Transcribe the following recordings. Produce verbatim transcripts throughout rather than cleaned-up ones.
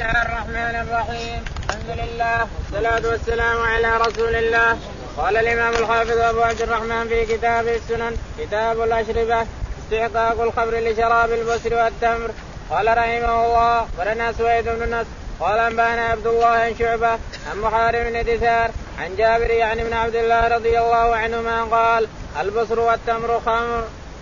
الله الرحمن الرحيم. الحمد لله والصلاة والسلام على رسول الله. قال الإمام الحافظ أبو عبد الرحمن في كتاب السنن كتاب الأشربة استحقاق الخمر لشراب البسر والتمر. قال رحمه الله ولنا سويد بن نصر قال أنبانا عبد الله عن شعبة عن محارب بن دثار عن جابر يعني بن عبد الله رضي الله عنهما قال البصر والتمر خمر.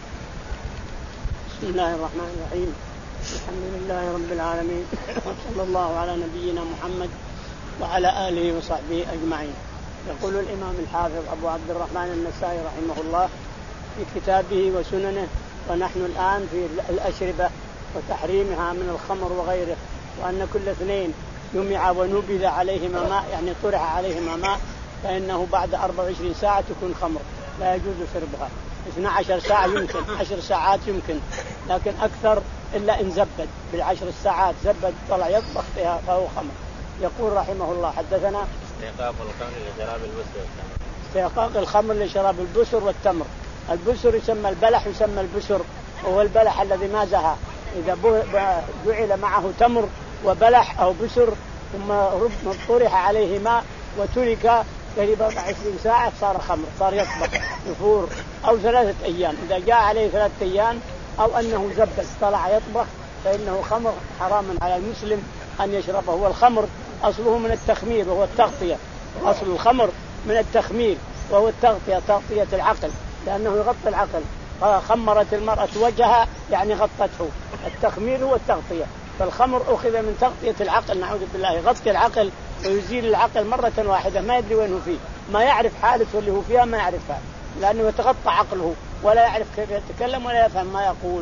بسم الله الرحمن الرحيم. الحمد لله رب العالمين وصلى الله على نبينا محمد وعلى آله وصحبه أجمعين. يقول الإمام الحافظ أبو عبد الرحمن النسائي رحمه الله في كتابه وسننه ونحن الآن في الأشربة وتحريمها من الخمر وغيره، وأن كل اثنين يمع ونبذ عليهما ماء يعني طرح عليهما ماء فإنه بعد أربع وعشرين ساعة تكون خمر لا يجوز شربها. اثنتا عشرة ساعة يمكن، عشر ساعات يمكن، لكن أكثر إلا إن زبد بالعشر الساعات زبد طلع يطبخ فيها فهو خمر. يقول رحمه الله حدثنا استحقاق الخمر لشراب البسر والتمر. استحقاق الخمر لشراب البسر والتمر. البسر يسمى البلح يسمى البسر، وهو البلح الذي ما زهى. إذا جعل معه تمر وبلح أو بسر ثم طرح عليه ماء وترك قريبا عشرين ساعة صار خمر، صار يطبخ يفور. أو ثلاثة أيام إذا جاء عليه ثلاثة أيام أو أنه زبد طلع يطبخ فإنه خمر حرام على المسلم أن يشربه. والخمر أصله من التخمير وهو التغطية، أصل الخمر من التخمير وهو التغطية، تغطية العقل لأنه يغطي العقل. خمرت المرأة وجهها يعني غطته. التخمير هو التغطية، فالخمر أخذ من تغطية العقل نعوذ بالله، يغطي العقل ويزيل العقل مرة واحدة ما يدري وين هو فيه، ما يعرف حالته اللي هو فيها ما يعرفها لأنه يتغطى عقله ولا يعرف كيف يتكلم ولا يفهم ما يقول.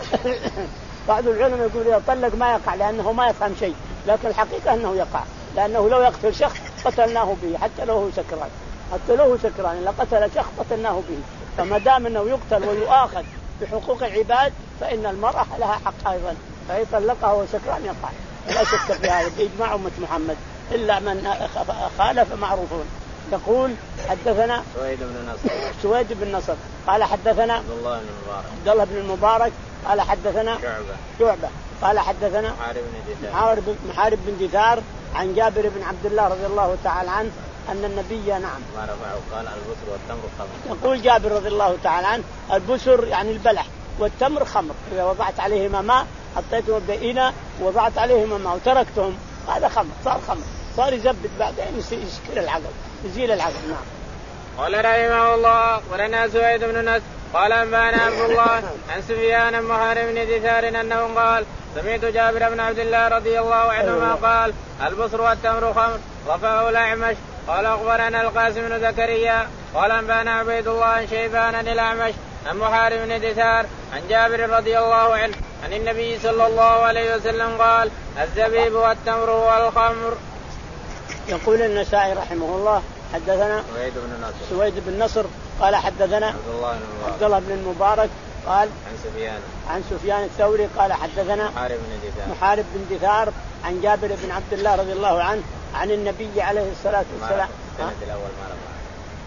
بعض العلماء يقول إذا طلق ما يقع لأنه ما يفهم شيء، لكن الحقيقة أنه يقع لأنه لو يقتل شخص قتلناه به حتى لو هو سكران، حتى لو هو سكران إذا قتل شخص قتلناه به. فما دام أنه يقتل ويؤاخذ بحقوق العباد فإن المرأة لها حق أيضا، فهي طلقها وهو سكران يقع لا شك في هذا بإجماع أمة محمد إلا من خالف معروفون. يقول حدثنا سويد بن نصر سويد بن نصر قال حدثنا عبد الله بن المبارك عبد الله بن المبارك قال حدثنا شعبة شعبة قال حدثنا محارب بن دثار محارب بن دثار عن جابر بن عبد الله رضي الله تعالى عنه أن النبي نعم ما رفعه قال البصر والتمر خمر. يقول جابر رضي الله تعالى عنه البصر يعني البلح والتمر خمر، إذا وضعت عليهما ماء حطيتهم بإناء ووضعت عليهما ماء وتركتهم هذا خمر، صار خمر، صار يزبد بعدين يسكر العقل يزيل العقل. نعم. قال رحمه الله ولنا سويد بن نصر قال أنبانا عبد الله عن سفيان بن محارب بن دثار أنه قال سمعت جابر بن عبد الله رضي الله عنهما قال البصر والتمر خمر. رفعه الأعمش قال أخبرنا القاسم بن زكريا قال أنبانا عبيد الله عن شيبان عن الأعمش عن محارب بن دثار عن جابر رضي الله عنه عن النبي صلى الله عليه وسلم قال الزبيب والتمر والخمر. يقول النسائي رحمه الله حدثنا سويد بن نصر سويد بن نصر قال حدثنا عبد الله بن المبارك عبد الله بن المبارك قال عن سفيان عن سفيان الثوري قال حدثنا محارب بن دثار محارب بن دثار عن جابر بن عبد الله رضي الله عنه عن النبي عليه الصلاة والسلام. السند الأول ما رفع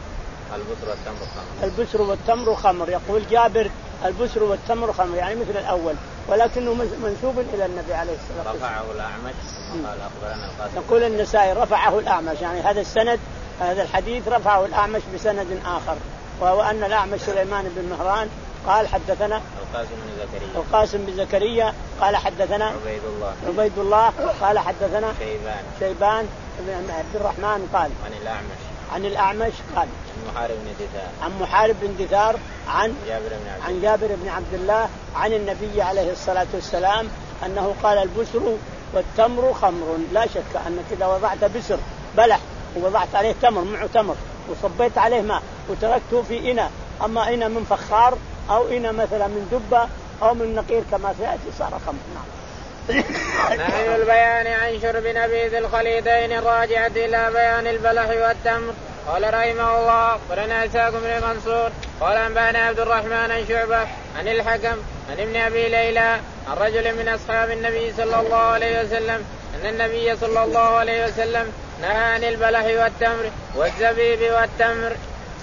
البصر والتمر خمر. البصر والتمر خمر. يقول جابر البصر والتمر خمر يعني مثل الأول ولكنه منسوب إلى النبي عليه الصلاة والسلام. رفعه الأعمش قال أخبرنا القاسم. يقول النسائي رفعه الأعمش يعني هذا السند هذا الحديث رفعه الأعمش بسند آخر، وهو أن الأعمش سليمان بن مهران قال حدثنا القاسم بن زكريا القاسم بن زكريا قال حدثنا عبيد الله عبيد الله قال حدثنا شيبان شيبان بن عبد الرحمن قال عن الأعمش عن الأعمش قال عن محارب بن دثار عن محارب بن دثار عن جابر بن عبد عن جابر بن عبد الله عن النبي عليه الصلاة والسلام أنه قال البسر والتمر خمر. لا شك أنك إذا وضعت بسر بلح ووضعت عليه تمر معه تمر وصبيت عليه ماء وتركته في إناء، أما إناء من فخار أو إناء مثلا من دبة أو من نقير كما سيأتي صار خمر. نعم. نهي البيان عن شرب نبيذ الخليطين الراجعة إلى بيان البلح والتمر. قال رحمه الله ولنا إسحاق بن منصور قال أنبانا عبد الرحمن عن شعبة عن الحكم عن ابن أبي ليلى عن رجل من أصحاب النبي صلى الله عليه وسلم أن النبي صلى الله عليه وسلم نهى عن البلح والتمر والزبيب والتمر.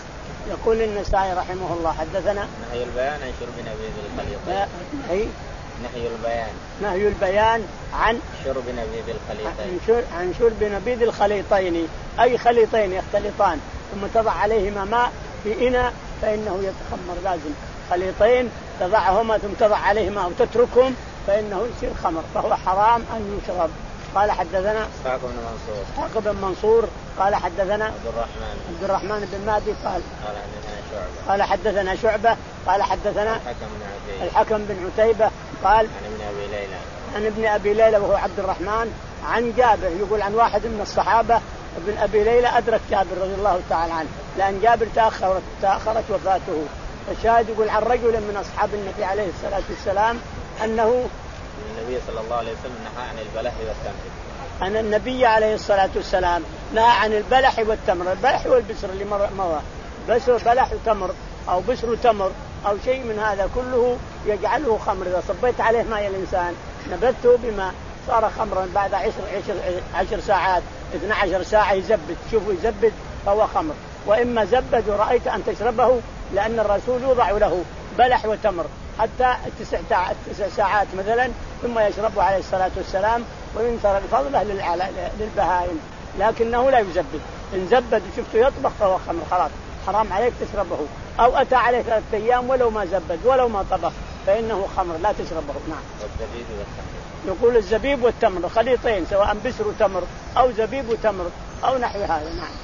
يقول النسائي رحمه الله حدثنا نهي البيان عن شرب نبيذ الخليطين نهي نهي البيان نهي البيان عن شرب نبيذ الخليطين عن شرب نبيذ الخليطين، أي خليطين يختلطان ثم تضع عليهما ماء في إناء فإنه يتخمر. لازم خليطين تضعهما ثم تضع عليهما وتتركهم فإنه يصير خمر، فهو حرام أن يشرب. قال حدثنا إسحاق بن منصور إسحاق بن منصور قال حدثنا عبد الرحمن عبد الرحمن بن مهدي قال قال حدثنا شعبة قال حدثنا شعبة قال حدثنا الحكم بن عتيبة الحكم بن عتيبة قال عن ابن أبي ليلى عن ابن أبي ليلى وهو عبد الرحمن عن جابر، يقول عن واحد من الصحابة ابن أبي ليلى أدرك جابر رضي الله تعالى عنه، لأن جابر تأخرت تأخرت وفاته. الشاهد يقول عن رجل من أصحاب النبي عليه الصلاة والسلام أنه النبي صلى الله عليه وسلم نهى عن البلح والتمر. أن النبي عليه الصلاة والسلام نهى عن البلح والتمر. البلح والبسر اللي مر بسر بلح وتمر أو بسر وتمر أو شيء من هذا كله يجعله خمر. إذا صبيت عليه ماء الإنسان نبذته بما صار خمرا بعد عشر, عشر, عشر ساعات اثنى عشر ساعة يزبد، شوفوا يزبد فهو خمر. وإما زبد ورأيت أن تشربه، لأن الرسول يوضع له بلح وتمر حتى تسع ساعات مثلا ثم يشربه عليه الصلاة والسلام وينثر الفضلة للبهائم، لكنه لا يزبد. إن زبد وشفته يطبخ فهو خمر، خلاص حرام عليك تشربه. أو أتى عليه ثلاثة أيام ولو ما زبد ولو ما طبخ فإنه خمر لا تشربه. نعم. والزبيب والتمر يقول الزبيب والتمر خليطين سواء بسر وتمر أو زبيب وتمر أو نحو هذا. نعم.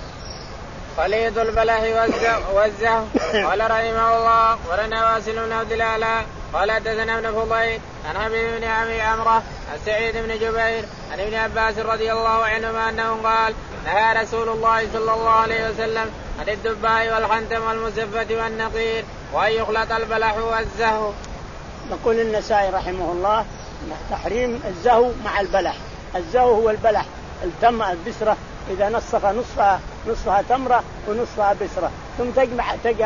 خليط البلح والزهو. قال رحمه الله ورنا واصل بن عبد الأعلى قال حدثنا ابن فضيل عن حبيب بن أبي عمرو عن سعيد بن جبير عن ابن عباس رضي الله عنهما أنه قال نهى رسول الله صلى الله عليه وسلم عن الدباء والحنتم والمزفة والنقير وأن يخلط البلح والزهو. يقول النسائي رحمه الله تحريم الزهو مع البلح. الزهو هو البلح التم البسرة إذا نصف نصفها نصفها تمرة ونصفها بسرة ثم تجمع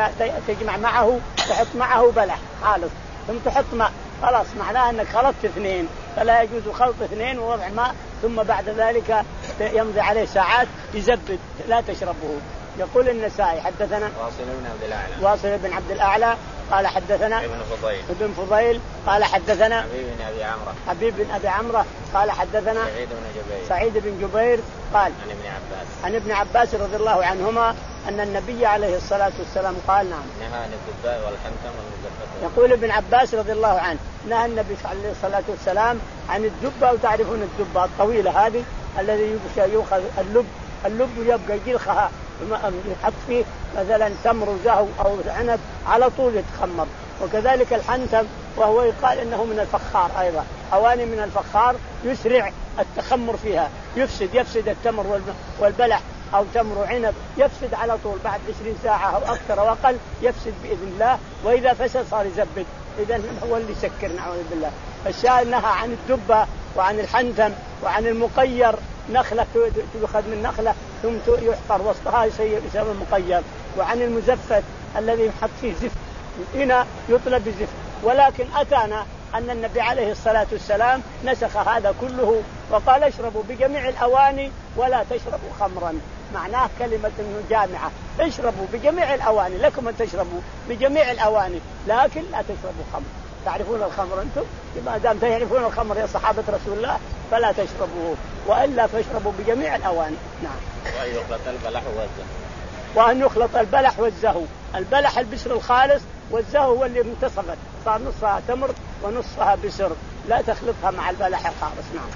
تجمع معه تحط معه بلح خالص ثم تحط ماء، خلاص معناه أنك خلطت اثنين، فلا يجوز خلط اثنين ووضع ماء ثم بعد ذلك يمضي عليه ساعات يزبد، لا تشربه. يقول النسائي حدثنا واصل بن عبد الأعلى واصل بن عبد الأعلى قال حدثنا ابن فضيل ابن فضيل قال حدثنا حبيب بن أبي عمرو حبيب بن أبي عمرو قال حدثنا سعيد بن جبير سعيد بن جبير قال عن ابن عباس عن ابن عباس رضي الله عنهما أن النبي عليه الصلاة والسلام قال نعم نهى عن الدباء والحنتم والمزفة. يقول ابن عباس رضي الله عنه نهى النبي عليه الصلاة والسلام عن الدبة، وتعرفون الدبة الطويلة هذه الذي يؤخذ اللب اللب يبقى جلخها يحط فيه مثلا تمر وزهو أو عنب على طول يتخمر. وكذلك الحنتم وهو يقال إنه من الفخار أيضا، أواني من الفخار يسرع التخمر فيها، يفسد يفسد التمر والبلح أو تمر وعنب يفسد على طول بعد عشرين ساعة أو أكثر أو أقل يفسد بإذن الله، وإذا فسد صار يزبد، إذن هو اللي يسكر نعوذ بالله. فالشاهد نهى عن الدبة وعن الحنتم وعن المقير، نخلة تؤخذ من نخلة ثم يحفر وسطها يصير يسمى المقير، وعن المزفت الذي يحط فيه زفت هنا يطلب بزفت. ولكن أتانا أن النبي عليه الصلاة والسلام نسخ هذا كله وقال اشربوا بجميع الأواني ولا تشربوا خمرا، معناه كلمة جامعة، اشربوا بجميع الأواني، لكم أن تشربوا بجميع الأواني لكن لا تشربوا خمر. تعرفون الخمر أنتم؟ ما دام تعرفون الخمر يا صحابة رسول الله فلا تشربوه، وإلا فاشربوا بجميع الأواني. نعم. وأن يخلط البلح والزهو. وأن يخلط البلح والزهو، البلح البسر الخالص والزهو هو اللي انتصفت صار نصفها تمر ونصفها بسر، لا تخلطها مع البلح الخالص. نعم.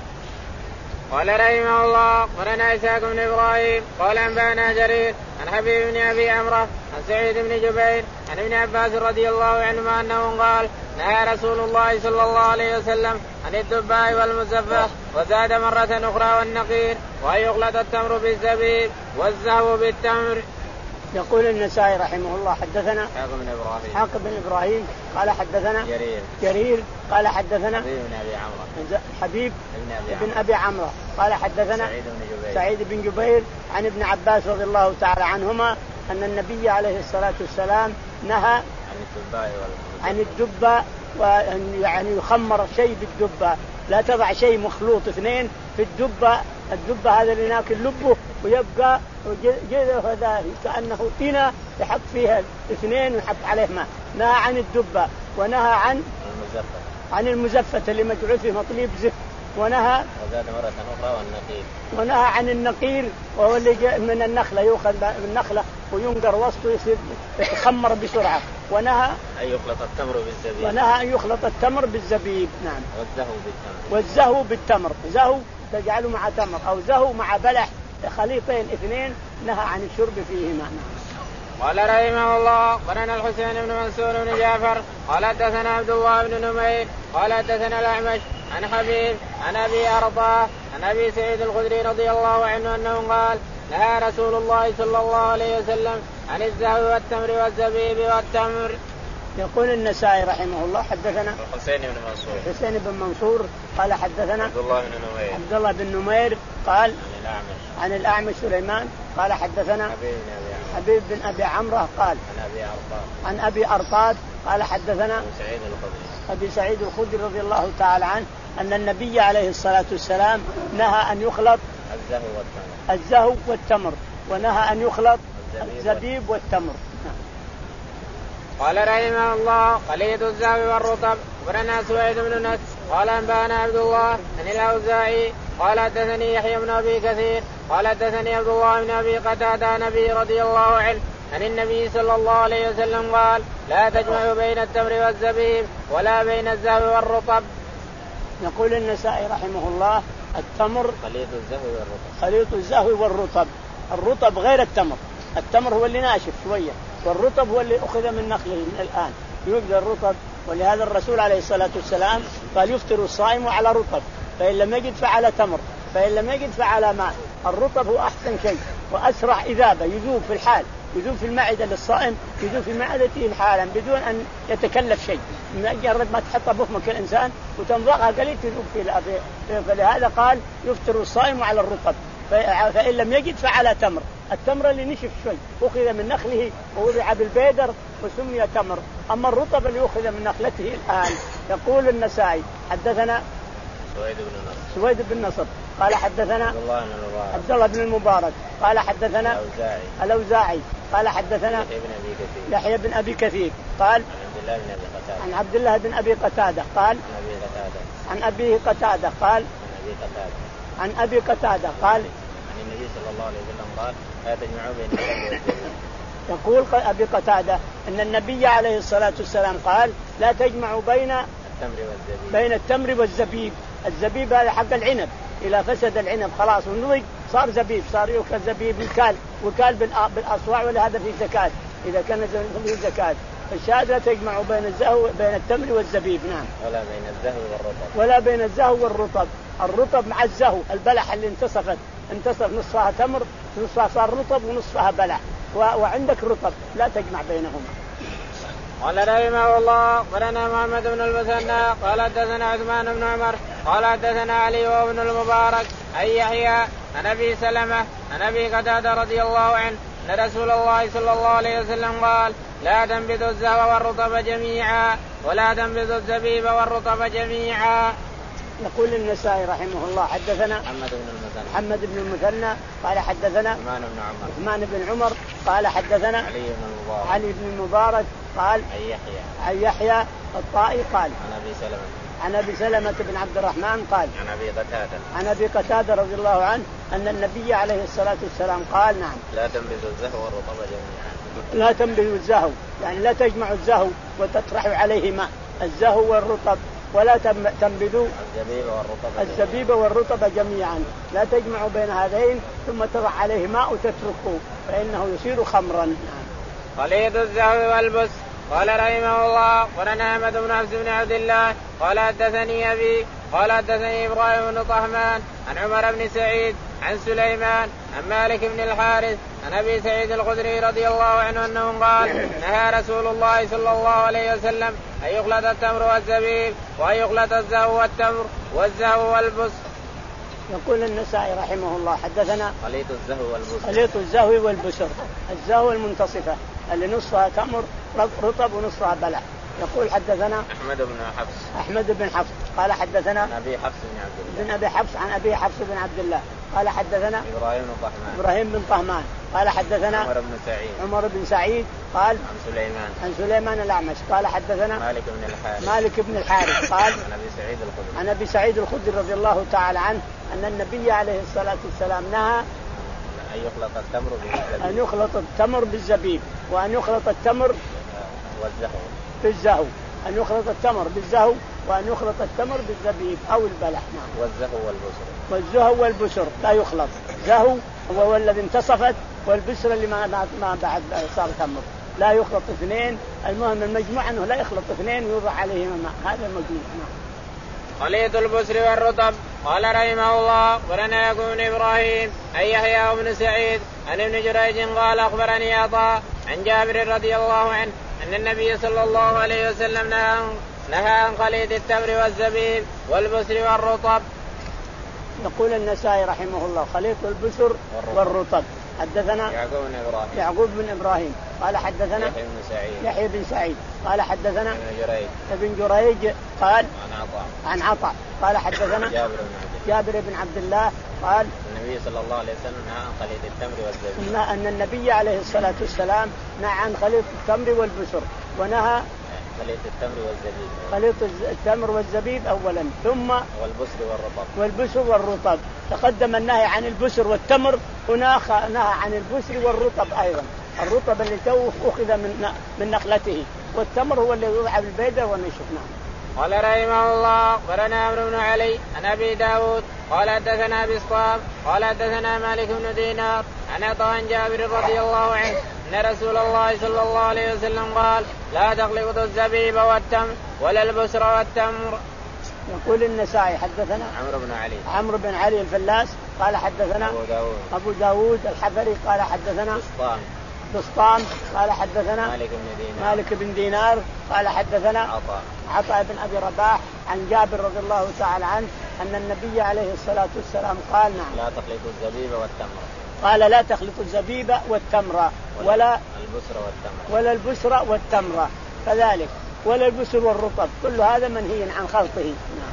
قال رحمه الله ورنا إسحاق بن إبراهيم قال أنبأنا جرير عن حبيب بن أبي عمرو عن سعيد بن جبير عن ابن عباس رضي الله عنهما أنه قال نهى رسول الله صلى الله عليه وسلم عن الدباء والمزفة، وزاد مرة أخرى والنقير، وأن يخلط التمر بالزبيب والزهو بالتمر. يقول النسائي رحمه الله حدثنا إسحاق بن إبراهيم إسحاق بن إبراهيم قال حدثنا جرير جرير قال حدثنا حبيب بن أبي عمرو حبيب بن أبي, بن أبي عمرو قال حدثنا سعيد بن جبير سعيد بن جبير عن ابن عباس رضي الله تعالى عنهما أن النبي عليه الصلاة والسلام نهى عن الدباء عن الدبة، وأن يعني يخمر شيء بالدبة، لا تضع شيء مخلوط اثنين في الدبة. الدبة هذا اللي ناكل لبه ويبقى جذه هذا كأنه إناء يحط فيها اثنين ويحط عليه ماء. نهى عن الدبة ونهى عن المزفة عن المزفت اللي مجعول فيه مطليب زفت، ونهى وزاد مرة أخرى والنقير، ونهى عن النقير وهو اللي جاء من النخلة، يؤخذ من النخلة وينقر وسطه يصير يتخمر بسرعة. ونهى أن يخلط التمر بالزبيب، ونهى أن يخلط التمر بالزبيب. نعم. والزهو بالتمر، والزهو بالتمر، زهو تجعله مع تمر أو زهو مع بلح، خليطين اثنين، نهى عن الشرب فيهما. قال رحمه الله قرن الحسين بن منصور بن جعفر قال حدثنا عبد الله بن نمير قال حدثنا الأعمش عن حبيب عن أبي أرطاه عن أبي سعيد الخدري رضي الله عنه أنه قال نهى رسول الله صلى الله عليه وسلم عن الزهو والتمر والزبيب والتمر. يقول النسائي رحمه الله حدثنا الحسين بن منصور الحسين بن منصور قال حدثنا عبد الله بن نمير عبد الله بن نمير قال عن الأعمش عن الأعمش سليمان قال حدثنا حبيب بن أبي عمرو قال عن أبي أرطاد عن أبي أرطاد قال حدثنا أبي سعيد الخدري أبي سعيد الخدري رضي الله تعالى عنه أن النبي عليه الصلاة والسلام نهى أن يخلط الزهو والتمر الزهو والتمر ونهى أن يخلط الزبيب والتمر. قال رحمه الله خليط الزهو والرطب. ورنا سويد بن نس قال أنبانا عبد الله عن الأوزاعي قال حدثني يحيى بن أبي كثير قال حدثني عبد الله بن أبي قتادة عن أبي رضي الله عنه عن النبي صلى الله عليه وسلم قال لا تجمعوا بين التمر والزبيب ولا بين الزهو والرطب. يقول النسائي رحمه الله التمر خليط الزهو والرطب خليط الزهو والرطب. الرطب غير التمر، التمر هو اللي ناشف شوية والرطب هو اللي أخذ من نخله من الآن يبدأ الرطب. ولهذا الرسول عليه الصلاة والسلام قال يفطر الصائم على رطب فإن لم يجد فعلى تمر فإن لم يجد فعلى ماء. الرطب هو أحسن شيء وأسرع إذابة، يذوب في الحال، يذوب في المعدة للصائم، يذوب في معدته حالا بدون أن يتكلف شيء. مجرد ما تحطها بفمك الإنسان وتنضغها قليل تذوب فيه. فلهذا قال يفطر الصائم على الرطب فإن لم يجد فعلى تمر. التمر اللي نشف شوي أخذ من نخله ووضع بالبيدر وسمي تمر. أما الرطب اللي أخذ من نخلته الآن. يقول النسائي حدثنا سويد بن نصر سويد بن نصر قال حدثنا عبد الله بن المبارك عبد الله بن المبارك قال حدثنا الأوزاعي الأوزاعي قال حدثنا يحيى بن أبي كثير يحيى بن أبي كثير قال عن عبد الله بن أبي قتادة عن عبد الله بن أبي قتادة قال عن أبي قتادة عن أبي قتادة قال عن أبي قتادة عن أبي قتادة قال عن النبي صلى الله عليه وسلم قال لا تجمعوا بين التمر والزبيب. يقول أبي قتادة أن النبي عليه الصلاة والسلام قال لا تجمعوا بين التمر والزبيب بين التمر والزبيب. الزبيب هذا حق العنب، إذا فسد العنب خلاص ونضج صار زبيب، صار يؤكل زبيب وكال وكال بالأصواع ولا هذا فيه زكاة إذا كان فيه زكاة. الشاهد لا تجمعوا بين الزهو بين التمر والزبيب. نعم. ولا بين الزهو والرطب ولا بين الزهو والرطب. الرطب مع الزهو البلح اللي انتصفت انتصف نصفها تمر نصفها صار رطب ونصفها بلح وعندك رطب لا تجمع بينهما. قال رحمه الله قرنا محمد بن المثنى قال حدثنا عثمان بن عمر قال حدثنا علي وابن المبارك أن يحيى عن أبي سلمة عن أبي قتادة رضي الله عنه أن رسول الله صلى الله عليه وسلم قال لا تنبذوا الزهو والرطب جميعا ولا تنبذوا الزبيب والرطب جميعا. يقول النسائي رحمه الله حدثنا محمد بن المثنى محمد بن المثنى قال حدثنا عثمان بن عمر عثمان بن عمر قال حدثنا علي بن المبارك علي بن المبارك قال عن يحيى عن يحيى الطائي قال عن أبي سلمة عن أبي سلمة بن عبد الرحمن قال عن أبي قتادة عن أبي قتادة رضي الله عنه أن النبي عليه الصلاة والسلام قال نعم لا تنبذوا الزهو والرطب جميعا. لا تنبذوا الزهو يعني لا تجمعوا الزهو وتطرحوا عليه ماء الزهو والرطب ولا تنبذوا الزبيب والرطب الزبيب والرطب جميعا. لا تجمعوا بين هذين ثم تضع عليه ماء وتتركه فإنه يصير خمرا. خليط الزهو والبس. قال رحمه الله ورنا أحمد بن عبد بن عبد الله قال حدثني أبي قال حدثني إبراهيم بن طهمان عن عمر بن سعيد عن سليمان عن مالك بن الحارث عن أبي سعيد الخدري رضي الله عنه أنه قال نهى رسول الله صلى الله عليه وسلم أن يخلط التمر والزبيب وأن يخلط الزهو والتمر والزهو والبس. يقول النسائي رحمه الله حدثنا خليط الزهو والبسر خليط الزهو والبسر. الزهو المنتصفة اللي نصفها تمر رطب ونصفها بلح. يقول حدثنا أحمد بن حفص أحمد بن حفص قال حدثنا أبي حفص بن عبد الله بن أبي حفص عن أبي حفص بن عبد الله قال حدثنا إبراهيم بن طهمان إبراهيم بن طهمان قال حدثنا عمر بن سعيد عمر بن سعيد قال عن سليمان عن سليمان الأعمش قال حدثنا مالك بن الحارث مالك بن الحارث قال عن أبي سعيد الخدري عن أبي سعيد الخدري رضي الله تعالى عنه أن النبي عليه الصلاة والسلام نهى أن يخلط التمر بالزبيب أن يخلط التمر بالزبيب وأن يخلط التمر والزهو بالزهو أن يخلط التمر بالزهو وأن يخلط التمر بالزبيب أو البلح. نعم. والزهو والبسر والزهو والبسر لا يخلط. زهو هو الذي انتصفت والبسر اللي ما ما بعد صار تمر لا يخلط اثنين. المهم المجموع أنه لا يخلط اثنين ويوضع عليهما ماء. هذا المجموع. خليط البسر والرطب. قال رحمه الله ولنا يكون إبراهيم أي يحيى بن سعيد عن ابن جريج قال أخبرني عطاء عن جابر رضي الله عنه أن النبي صلى الله عليه وسلم نهى عن خليط التمر والزبيب والبسر والرطب. يقول النسائي رحمه الله خليط البسر والرطب. حدثنا يعقوب بن إبراهيم يعقوب بن إبراهيم قال حدثنا يحيى بن سعيد يحيى بن سعيد قال حدثنا ابن جريج ابن جريج قال عن عطاء عن عطاء قال حدثنا جابر بن عبد الله جابر بن عبد الله قال النبي صلى الله عليه وسلم نهى عن خليط التمر والزبيب أن النبي عليه الصلاة والسلام نهى عن خليط التمر والبسر ونهى خليط التمر والزبيب خليط التمر والزبيب أولا ثم والبسر والرطب والبسر والرطب. تقدم النهي عن البسر والتمر هنا نهى عن البسر والرطب أيضا. الرطب اللي تو أخذ من من نخلته والتمر هو اللي يوضع بالبيدر ونشفناه. قال رحمه الله قرنا عمرو بن علي عن ابي داود قال حدثنا بسطام قال حدثنا مالك بن دينار عن عطاء عن جابر رضي الله عنه ان رسول الله صلى الله عليه وسلم قال لا تخلطوا الزبيب والتمر ولا البسر والتمر. يقول النسائي حدثنا عمرو بن علي عمرو بن علي الفلاس قال حدثنا ابو داود ابو داود الحفري قال حدثنا بسطام بسطام قال حدثنا مالك بن دينار مالك بن دينار قال حدثنا عطاء عطاء بن أبي رباح عن جابر رضي الله تعالى عنه أن النبي عليه الصلاة والسلام قال نعم لا تخلطوا الزبيب والتمر قال لا تخلطوا الزبيب والتمر ولا, ولا البسر والتمر ولا البسر والتمر كذلك ولا البسر والرطب كل هذا منهي عن خلطه. نعم.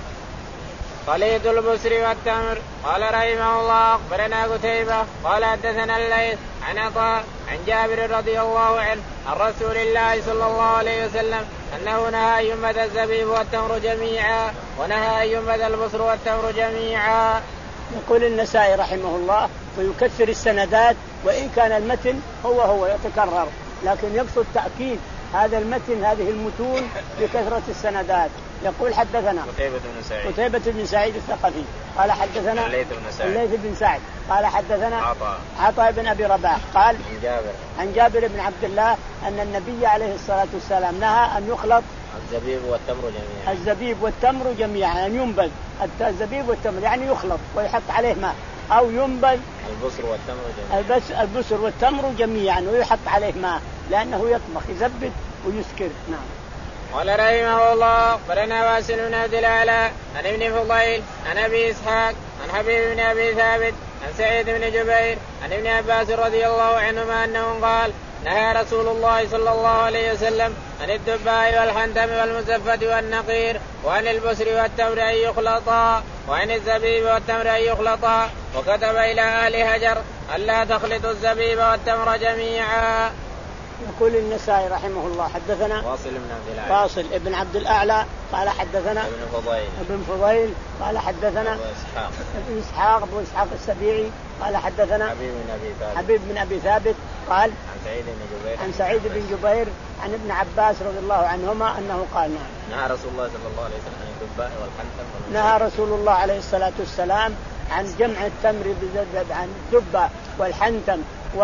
خليط البسر والتمر. قال رحمه الله أخبرنا قتيبة قال حدثنا الليث عن عطاء عن جابر رضي الله عنه عن رسول الله صلى الله عليه وسلم أنه نهى أن ينبت الزبيب والتمر جميعا ونهى أن ينبت البسر والتمر جميعا. يقول النسائي رحمه الله ويكثر السندات وإن كان المتن هو هو يتكرر لكن يقصد تأكيد هذا المتن هذه المتون بكثرة السندات. يقول حدثنا قتيبة بن سعيد قتيبة بن سعيد الثقفي قال حدثنا الليث بن سعد الليث بن سعد قال حدثنا عطاء عطاء بن أبي رباح قال عن جابر عن جابر بن عبد الله أن النبي عليه الصلاة والسلام نهى أن يخلط الزبيب والتمر جميعا الزبيب والتمر جميعا أن ينبذ الزبيب والتمر يعني يخلط ويحط عليه ماء أو ينبذ البسر والتمر جميعا البس البسر والتمر جميعا ويحط عليه ماء لأنه يطبخ يزبد ويسكر. نعم. قال رحمه الله قرنا واسل بن عبد الاعلى عن ابن فضيل عن ابي اسحاق عن حبيب بن ابي ثابت عن سعيد بن جبير عن ابن عباس رضي الله عنهما انه قال نهى رسول الله صلى الله عليه وسلم عن الدباء والحنتم والمزفة والنقير وعن البسر والتمر أن يخلطا وعن الزبيب والتمر أن يخلطا وكتب إلى آل هجر ألا تخلطوا الزبيب والتمر جميعا. يقول النسائي رحمه الله حدثنا واصل بن عبد الأعلى واصل ابن عبد الأعلى قال حدثنا ابن فضيل ابن فضيل قال حدثنا أبو إسحاق ابن إسحاق أبو إسحاق السبيعي قال حدثنا حبيب بن أبي ثابت حبيب بن أبي ثابت قال عن سعيد بن جبير عن سعيد بن جبير عن ابن عباس رضي الله عنهما أنه قال نعم نهى رسول الله صلى الله عليه وسلم عن الدباء والحنتم نهى رسول الله عليه الصلاة والسلام عن جمع التمر عن الدبة والحنتم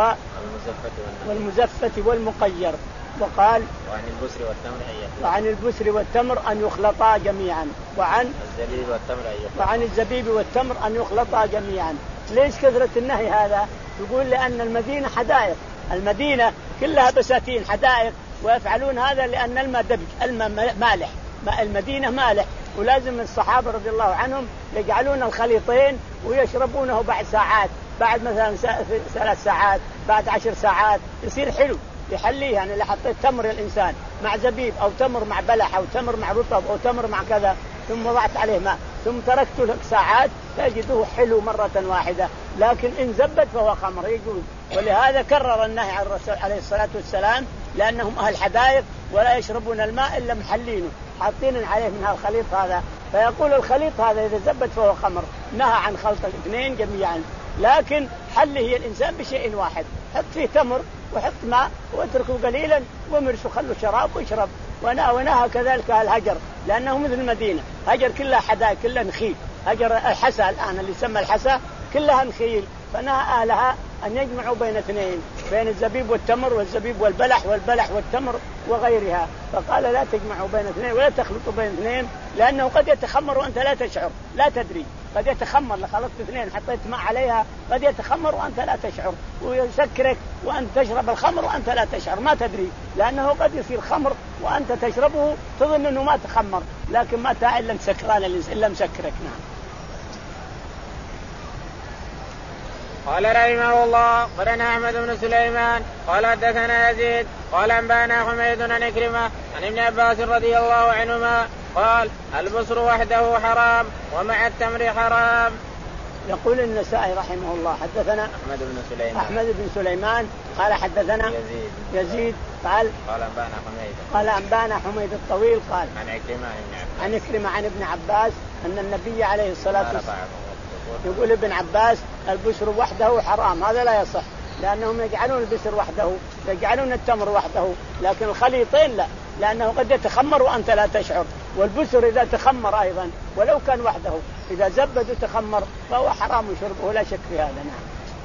والمزفة والمقير وقال وعن البسر والتمر أن يخلطا وعن البسر والتمر أن يخلطا جميعا وعن الزبيب والتمر أن يخلطا وعن الزبيب والتمر أن يخلطا جميعا. ليش كثرة النهي هذا؟ يقول لأن المدينة حدائق المدينة كلها بساتين حدائق ويفعلون هذا لأن الماء دبج الماء مالح ماء المدينة مالح ولازم الصحابة رضي الله عنهم يجعلون الخليطين ويشربونه بعد ساعات بعد مثلا ثلاث ساعات بعد عشر ساعات يصير حلو يحليه. يعني اللي حطيت تمر الإنسان مع زبيب أو تمر مع بلح أو تمر مع رطب أو تمر مع كذا ثم وضعت عليه ماء ثم تركت لك ساعات تجده حلو مرة واحدة، لكن إن زبد فهو خمر يجوز. ولهذا كرر النهي عن الرسول عليه الصلاة والسلام، لأنهم أهل حدائق ولا يشربون الماء إلا محلينه حاطين عليه من هالخليط هذا، فيقول الخليط هذا إذا زبد فهو خمر. نهى عن خلط الاثنين جميعا، لكن حله هي الإنسان بشيء واحد، حط فيه تمر وحط ماء واتركه قليلا ومرسوا خلوا شراب ويشرب. ونهى كذلك الهجر، لأنه مثل المدينة هجر كلها حدائق كلها نخيل، هجر الحسا الآن اللي يسمى الحسا كلها نخيل، فنهى أهلها أن يجمعوا بين اثنين، بين الزبيب والتمر والزبيب والبلح والبلح والتمر وغيرها، فقال لا تجمعوا بين اثنين ولا تخلطوا بين اثنين، لأنه قد يتخمر وأنت لا تشعر، لا تدري، قد يتخمر لخلطت اثنين حطيت ماء عليها قد يتخمر وأنت لا تشعر، ويسكرك وأنت تشرب الخمر وأنت لا تشعر ما تدري، لأنه قد يصير خمر وأنت تشربه تظن أنه ما تخمر، لكن ما تعي إلا مسكران إلا مسكرك. نعم. قال رحمه الله قرنا أحمد بن سليمان قال حدثنا يزيد قال أنبانا حميد عن عكرمة عن ابن عباس رضي الله عنهما قال البصر وحده حرام ومع التمر حرام. يقول النسائي رحمه الله حدثنا أحمد بن سليمان أحمد بن سليمان قال حدثنا يزيد يزيد قال قال أنبانا حميد قال أنبانا حميد الطويل قال عن عكرمة عن عكرمة عن ابن عباس أن النبي عليه الصلاة والسلام يقول ابن عباس البشر وحده حرام، هذا لا يصح، لأنهم يجعلون البشر وحده يجعلون التمر وحده، لكن الخليطين لا، لأنه قد يتخمر وأنت لا تشعر، والبشر إذا تخمر أيضا ولو كان وحده إذا زبد وتخمر فهو حرام شربه لا شك في هذا. نعم.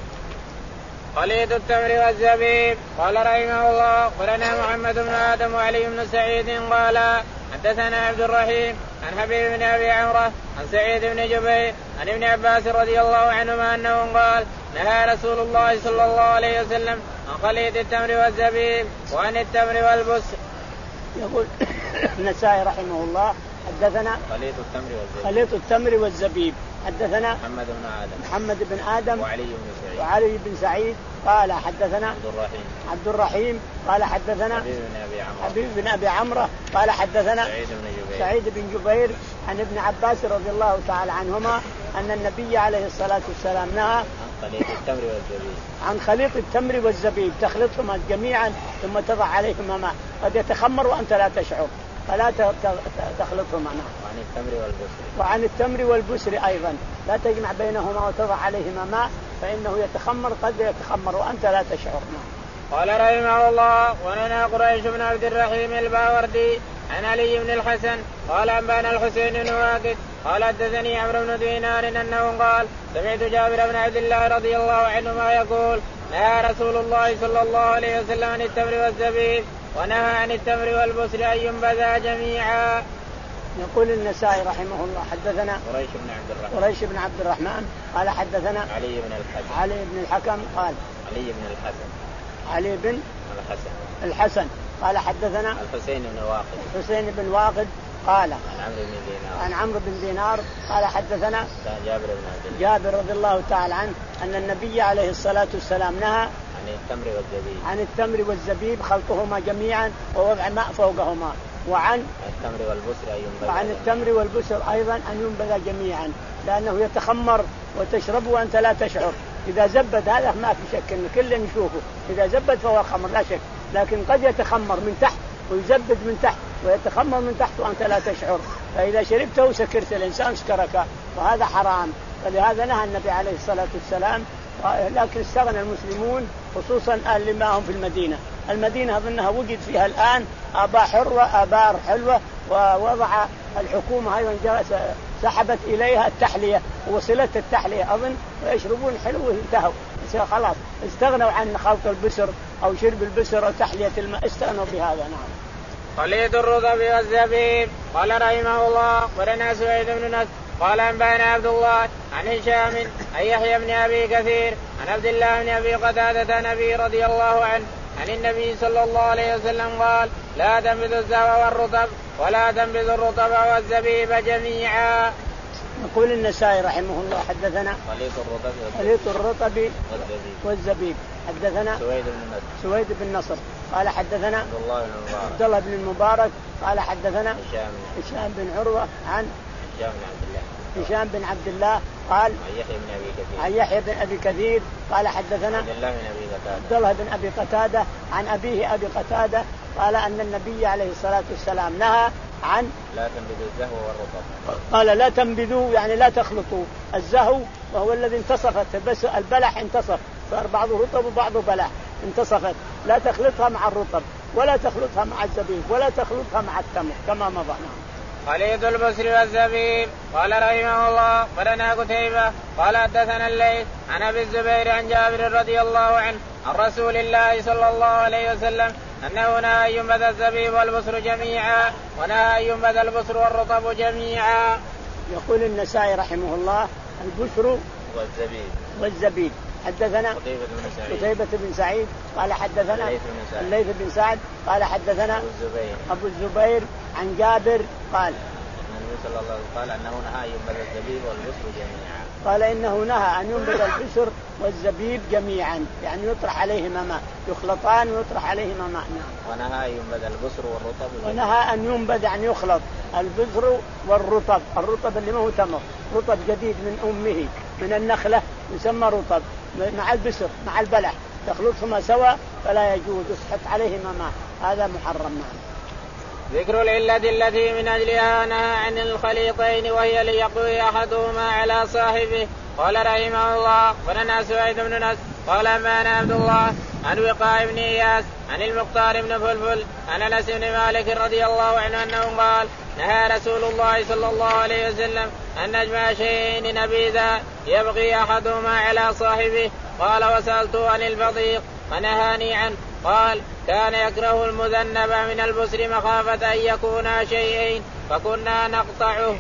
خليط التمر والزبيب. قال رحمه الله قرنا محمد بن آدم وعلي بن سعيد قال حدثنا عبد الرحيم عن حبيب بن أبي عمرة عن سعيد بن جبير عن ابن عباس رضي الله عنهما أنه قال نهى رسول الله صلى الله عليه وسلم عن خليط التمر والزبيب وعن التمر والبسر. يقول النسائي رحمه الله حدثنا خليط التمر والزبيب خليط التمر والزبيب حدثنا محمد بن آدم محمد بن آدم وعلي بن سعيد وعلي بن سعيد قال حدثنا عبد الرحيم عبد الرحيم قال حدثنا حبيب بن أبي عمرة حبيب بن أبي عمرة قال حدثنا سعيد بن جبير سعيد بن جبير عن ابن عباس رضي الله تعالى عنهما أن النبي عليه الصلاة والسلام نهى عن خليط التمر والزبيب عن خليط التمر والزبيب تخلطهما جميعا ثم تضع عليهما ماء قد يتخمر وأنت لا تشعر فلا تخلطهما. وعن التمر والبسر وعن التمر والبسر أيضا لا تجمع بينهما وتضع عليهما ماء فإنه يتخمر قد يتخمر وأنت لا تشعر. قال رحمه الله ولنا قريش بن عبد الرحيم الباوردي عن علي بن الحسن قال أنبانا الحسين بن واقد قال حدثني عمرو بن دينار أنه قال سمعت جابر بن عبد الله رضي الله عنهما يقول نهى رسول الله صلى الله عليه وسلم عن التمر والزبيب ونهى عن التمر والبسر أن ينبذا جميعا. يقول النسائي رحمه الله حدثنا قريش بن عبد الرحمن قريش بن عبد الرحمن قال حدثنا علي بن الحكم علي بن الحكم قال علي بن الحسن علي بن الحسن الحسن قال حدثنا الحسين بن واقد الحسين بن واقد قال عن عمرو بن دينار عن عمرو بن دينار قال حدثنا جابر بن عبد الله جابر رضي الله تعالى عنه أن النبي عليه الصلاة والسلام نهى عن التمر والزبيب عن التمر والزبيب خلطهما جميعا ووضع ماء فوقهما وعن التمر والبسر أن ينبذ وعن التمر والبسر أيضا أن ينبذ جميعا لأنه يتخمر وتشربه وأنت لا تشعر. إذا زبد هذا ما في شك إن كل نشوفه إذا زبد فهو خمر لا شك، لكن قد يتخمر من تحت ويزبد من تحت ويتخمر من تحت وأنت لا تشعر، فإذا شربته سكرت الإنسان سكرك وهذا حرام. فلهذا نهى النبي عليه الصلاة والسلام، لكن استغنى المسلمون خصوصا اللي معهم في المدينة. المدينة أظنها وجد فيها الآن آبار حلوة آبار حلوة ووضع الحكومة أيضا سحبت إليها التحلية ووصلت التحلية أظن ويشربون حلو وانتهوا خلاص استغنوا عن خلط البسر أو شرب البسر أو تحلية الماء استغنوا بهذا. نعم. خليط الرطب والزبيب. قال رحمه الله ورنا سويد بن نصر قال أنبانا عبد الله عن هشام عن يحيى بن أبي كثير عن عبد الله بن أبي قتادة نبي رضي الله عنه عن النبي صلى الله عليه وسلم قال لا تنبذوا الزهو والرطب ولا تنبذوا الرطب والزبيب جميعا. يقول النسائي رحمه الله حدثنا خليط الرطب خليط الرطب والزبيب, والزبيب. حدثنا سويد بن نصر سويد بن نصر قال حدثنا عبد الله بن المبارك عبد الله بن المبارك قال حدثنا هشام هشام بن عروة عن هشام بن عبد الله هشام بن عبد الله قال عن يحيى بن أبي كثير عن يحيى بن أبي كثير قال حدثنا عبد الله بن أبي قتادة عبد الله بن أبي قتادة عن أبيه أبي قتادة قال أن النبي عليه الصلاة والسلام نهى عن لا تنبذوا الزهو والرطب. قال لا تنبذوا يعني لا تخلطوا الزهو وهو الذي انتصفت بس البلح انتصف صار بعضه رطب وبعضه بلح انتصفت لا تخلطها مع الرطب ولا تخلطها مع الزبيب ولا تخلطها مع التمر كما مضى. خليط البصر والزبيب. قال رحمه الله قرنا قتيبة قال حدثنا الليث عن ابي الزبير عن جابر رضي الله عنه عن رسول الله صلى الله عليه وسلم انه نهى ان ينبذ الزبيب والبصر جميعا ونهى ان ينبذ البصر والرطب جميعا. يقول النسائي رحمه الله البصر والزبيب والزبيب. حدثنا قتيبة بن سعيد قتيبة بن سعيد قال حدثنا الليث بن سعد قال حدثنا أبو الزبير أبو الزبير عن جابر قال النبي صلى الله عليه وسلم قال أنه نهى أن ينبذ الزبيب والبصر جميعا. قال إنه نهى أن ينبذ البصر والزبيب جميعا يعني يطرح عليهما ماء يخلطان ويطرح عليهما ماء. ونهى أن ينبذ البصر والرطب جميعا. ونهى أن ينبذ أن يخلط البصر والرطب. الرطب اللي ما هو تمر رطب جديد من أمه من النخلة يسمى رطب مع البصر مع البلح تخلطهما سوا فلا يجوز يسحط عليهما ماء هذا محرم. معه. ذكر العلة التي من أجلها نهى عن الخليطين وهي ليقوي أحدهما على صاحبه. قال رحمه الله ولنا سويد بن نس قال أنبانا عبد الله عن وقاع بن إياس عن المختار بن فلفل عن أنس بن مالك رضي الله عنه أنه قال نهى رسول الله صلى الله عليه وسلم أن نجمع شيئين نبيذا يبغي أحدهما على صاحبه. قال وسألته عن البضيق فنهاني عنه. قال كان يكره المذنب من البصر مخافة أن يكونا شيئين فكنا نقطعه.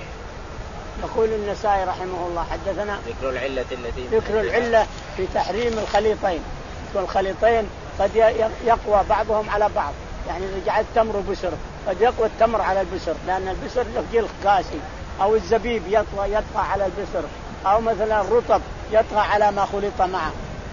يقول النسائي رحمه الله حدثنا ذكر العلة التي ذكر العلة في تحريم الخليطين. والخليطين قد يقوى بعضهم على بعض يعني إذا جعلت تمر وبسر قد يقوى التمر على البسر لأن البسر له جلد قاسي أو الزبيب يطغى يطغى على البسر أو مثلا الرطب يطغى على ما خلط معه.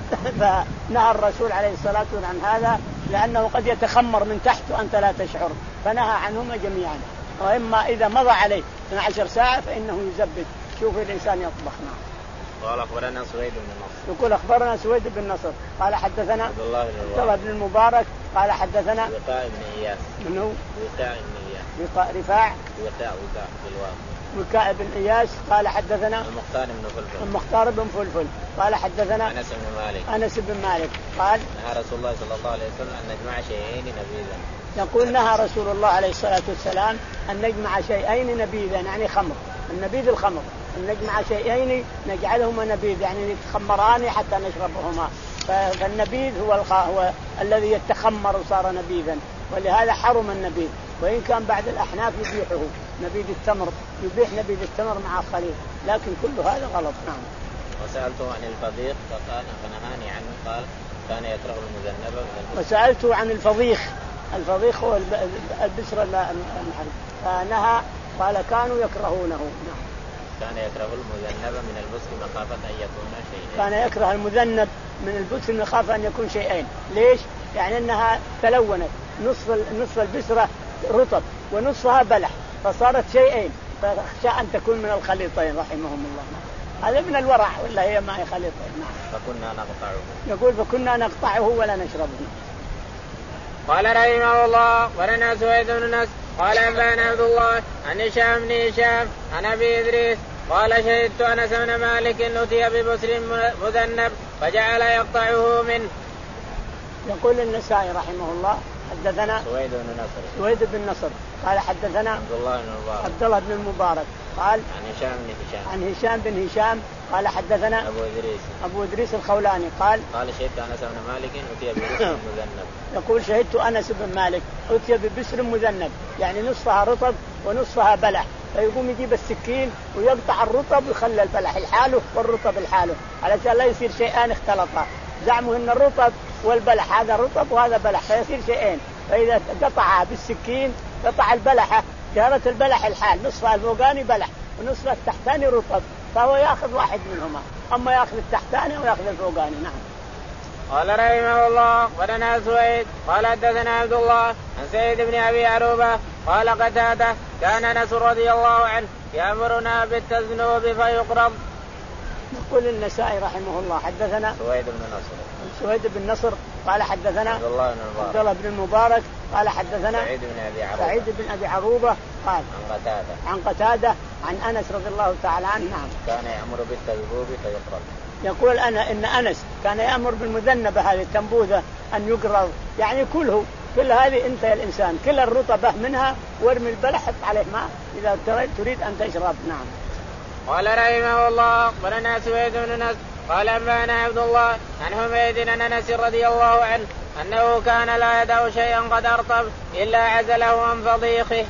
فنهى الرسول عليه الصلاة والسلام عن هذا لأنه قد يتخمر من تحت وأنت لا تشعر فنهى عنهما جميعا. وإما إذا مضى عليه من عشر ساعة فإنه يزبد. شوف الإنسان يطبخ معه. قال أخبرنا سويد بن نصر يقول أخبرنا سويد بن نصر قال حدثنا عبد الله بن المبارك, المبارك قال حدثنا وقاع بن إياس منه وقاع بن إياس وقاع رفاع وقاع وقاع بالواو وقاع بن إياس قال حدثنا المختار بن فلفل المختار بن فلفل قال حدثنا أنس بن مالك أنس بن مالك قال نهى رسول الله صلى الله عليه وسلم أن نجمع شيئين نبيذا. يقول نهى رسول الله عليه الصلاة والسلام أن نجمع شيئين نبيذا يعني خمر النبيذ الخمر أن نجمع شيئين نجعلهما نبيذ يعني يتخمران حتى نشربهما. فالنبيذ هو الخ... هو الذي يتخمر وصار نبيذا ولهذا حرم النبيذ وإن كان بعد الأحناف يبيحه نبيذ التمر يبيح نبيذ التمر مع الخليط لكن كل هذا غلط. نعم. وسألته عن الفضيق فقال فنهاني عنه قال كان يكره المذنب من البصر. وسألته عن الفضيخ الفضيخ هو البسر المحرم فنهى قال كانوا يكرهونه. نعم. كان يكره المذنب من البصر مخافة أن يكون شيئين. كان يكره المذنب من البصر مخافة أن يكون شيئين. ليش؟ يعني أنها تلونت نصف نصف البسرة رطب ونصفها بلح فصارت شيئين فخشى أن تكون من الخليطين رحمهم الله. هذا من الورع ولا هي ما هي خليطين. نعم. فكنا نقطعه. يقول فكنا نقطعه ولا نشربه. قال رحمه الله ولنا سويد بن نس قال أنبانا عبد الله عن هشام بن هشام عن أبي إدريس قال شهدت أنس بن مالك أتي ببصر مذنب فجعل يقطعه منه. يقول النسائي رحمه الله حدثنا سويد بن نصر سويد بن نصر قال حدثنا عبد الله بن المبارك عبد الله بن المبارك قال عن هشام بن هشام عن هشام بن هشام قال حدثنا أبو إدريس أبو إدريس الخولاني قال قال شهدت أنس بن مالك أتي ببصر مذنب. يقول شهدت أنس بن مالك أتي ببصر مذنب يعني نصفها رطب ونصفها بلح فيقوم يجيب السكين ويقطع الرطب ويخلي البلح الحاله والرطب الحاله علشان لا يصير شيئان اختلطا. زعموا ان الرطب والبلح هذا رطب وهذا بلح فيصير شيئين فإذا قطعها بالسكين قطع البلحة جهرت البلح الحال نصفها الفوقاني بلح ونصفها التحتاني رطب فهو يأخذ واحد منهما أما يأخذ التحتاني ويأخذ الفوقاني. نعم. قال رحمه الله ولنا سويد قال حدثنا عبد الله عن سيد بن أبي عروبة قال قتادة كان انس رضي الله عنه يأمرنا بالتذنوب فيقرض. يقول النسائي رحمه الله حدثنا سويد بن نصر سويد بن نصر قال حدثنا عبد الله بن المبارك عبد الله بن المبارك قال حدثنا سعيد بن ابي عروبه سعيد بن ابي عروبه قال عن قتاده عن قتاده عن انس رضي الله تعالى عنه نعم كان يأمر بالتذنوب فيقرض. يقول انا ان انس كان يأمر بالمذنبه هذه التنبوذه ان يقرض يعني كله كل هذه انت يا الانسان كل الرطبه منها وارمي البلح حط عليه ماء اذا تريد ان تشرب. نعم. قال رحمه الله اخبرنا سويد بن نصر قال انبانا عبد الله عن حميد عن انس رضي الله عنه انه كان لا يدع شيئا قد ارطب الا عزله عن فضيخه.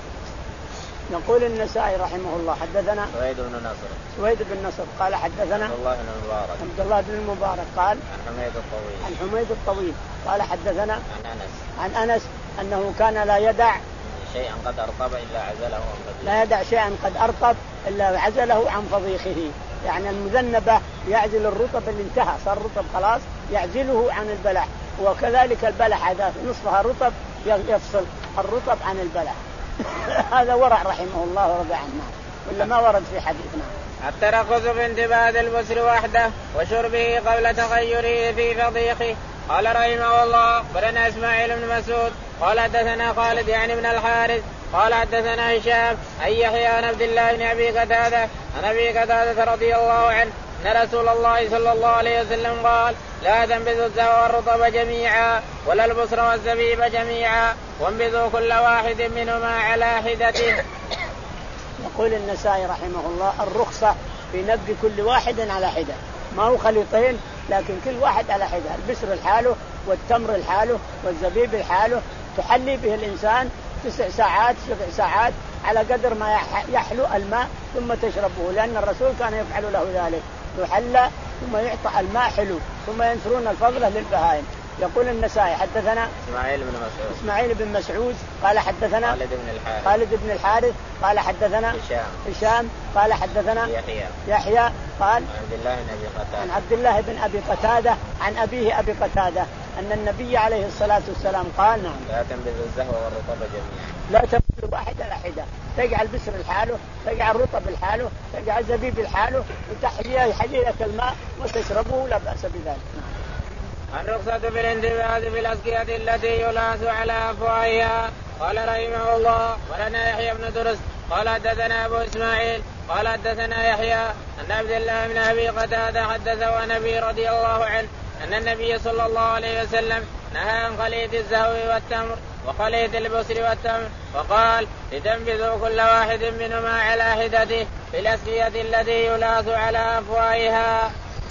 يقول النسائي رحمه الله حدثنا سويد بن نصر سويد بن نصر قال حدثنا عبد الله بن المبارك عبد الله بن المبارك قال عن حميد الطويل عن حميد الطويل قال حدثنا عن انس عن انس انه كان لا يدع شيئا قد ارطب الا عزله عن فضيخه لا يدع شيئا قد ارطب الا عزله عن فضيخه يعني المذنبه يعزل الرطب اللي انتهى صار رطب خلاص يعزله عن البلح وكذلك البلح هذا نصفها رطب يفصل الرطب عن البلح. هذا ورع رحمه الله ورضي عنه ولا ما ورد في حديثنا. الترخص في انتباه البسر وحده وشربه قبل تغيره في فضيخه. قال رحمه الله اخبرنا اسماعيل بن مسعود قال حدثنا خالد يعني بن الحارث قال حدثنا هشام عن يحيى عن عبد الله بن ابي قتاده عن ابي قتاده رضي الله عنه ان رسول الله صلى الله عليه وسلم قال لا تنبذوا الزهو والرطب جميعا ولا البصر والزبيب جميعا وانبذوا كل واحد منهما على حدته. يقول النسائي رحمه الله الرخصة في نبذ كل واحد على حدة ما هو خليطين لكن كل واحد على حدة البسر الحاله والتمر الحاله والزبيب الحاله تحلي به الإنسان تسع ساعات سبع ساعات على قدر ما يحلو الماء ثم تشربه لأن الرسول كان يفعل له ذلك يحلى ثم يعطى الماء حلو ثم ينثرون الفضلة للبهائم. يقول النسائي حدثنا إسماعيل بن مسعود إسماعيل بن مسعود قال حدثنا خالد بن الحارث خالد بن الحارث قال حدثنا هشام هشام قال حدثنا يحيى يحيى قال عبد الله بن أبي قتادة عن عبد الله بن أبي قتادة عن أبيه أبي قتادة أن النبي عليه الصلاة والسلام قال نعم لا تنبذ الزهو والرطب جميعا لا تنبذ واحد على حدة تجعل بسر الحاله تجعل رطب الحاله تجعل زبيب الحاله وتحليه يحلي لك الماء وتشربه لا بأس بذلك. الرخصة في الانتباه في الأسقية التي يلاس على أفواهها. قال رحمه الله ولنا يحيى بن درس قال حدثنا أبو إسماعيل قال حدثنا يحيى أن عبد الله بن أبي قتادة حدثه عن أبي رضي الله عنه أن النبي صلى الله عليه وسلم نهى عن خليط الزهو والتمر وخليط البصر والتمر وقال لتنبذوا كل واحد منهما على حدته في الأسقية التي يلاس على أفواهها.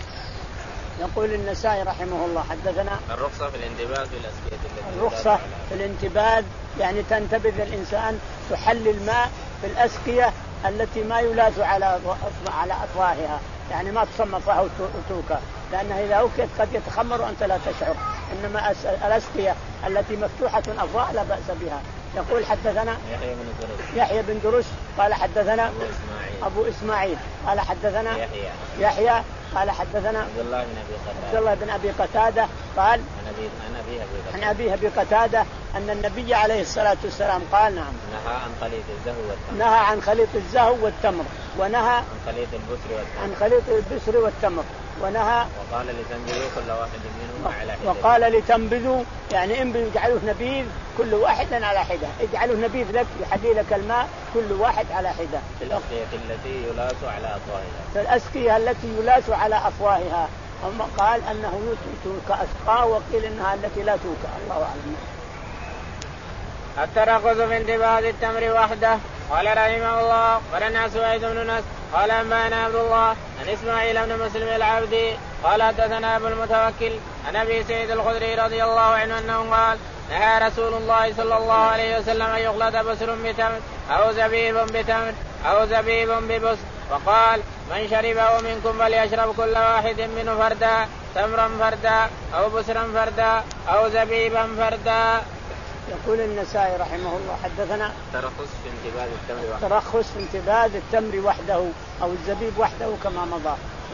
يقول النسائي رحمه الله حدثنا الرخصة في الانتباه في الأسقية التي الرخصة في الانتباه يعني تنتبذ الإنسان تحل الماء في الأسقية التي ما يلاس على على أفواهها يعني ما تصمم فيها وتوكا لأنه إذا أوكت قد يتخمر وأنت لا تشعر إنما الأسقية التي مفتوحة أفواه لا بأس بها. يقول حدثنا يحيى بن درس يحيى بن درس قال حدثنا أبو إسماعيل, أبو إسماعيل قال حدثنا يحيى يحيى قال حدثنا عبد الله بن أبي قتادة عبد الله بن أبي قتادة قال عن أبيه أبي قتادة أن النبي عليه الصلاة والسلام قال نعم نهى عن خليط الزهو والتمر نهى عن خليط الزهو والتمر ونهى عن خليط البسر والتمر عن خليط البسر والتمر ونهى وقال لتنبذوا كل واحد منهما على حدة وقال لتنبذوا يعني انبذوا اجعلوه نبيذ كل واحد على حدة اجعلوه نبيذ لك يحلي لك الماء كل واحد على حدة في الأسقية التي يلاس على أفواهها في الأسقية التي يلاس على أفواهها. أما قال أنه توكى أسقاه وقيل إنها التي لا توكى الله أعلم. الترخص في انتباه التمر وحده. قال رحمه الله ولنا سويد بن نصر قال أنبانا عبد الله عن إسماعيل بن مسلم العبدي قال حدثنا أبو المتوكل عن أبي سعيد الخدري رضي الله عنه أنه قال نهى رسول الله صلى الله عليه وسلم أن يخلط بسر بتمر أو زبيب بتمر أو زبيب ببسر وقال من شربه منكم فليشرب كل واحد منه فردا تمرا فردا أو بسرا فردا أو زبيبا فردا. يقول النسائي رحمه الله حدثنا ترخص في انتباه التمر وحده ترخص في انتباه التمر وحده أو الزبيب وحده كما مضى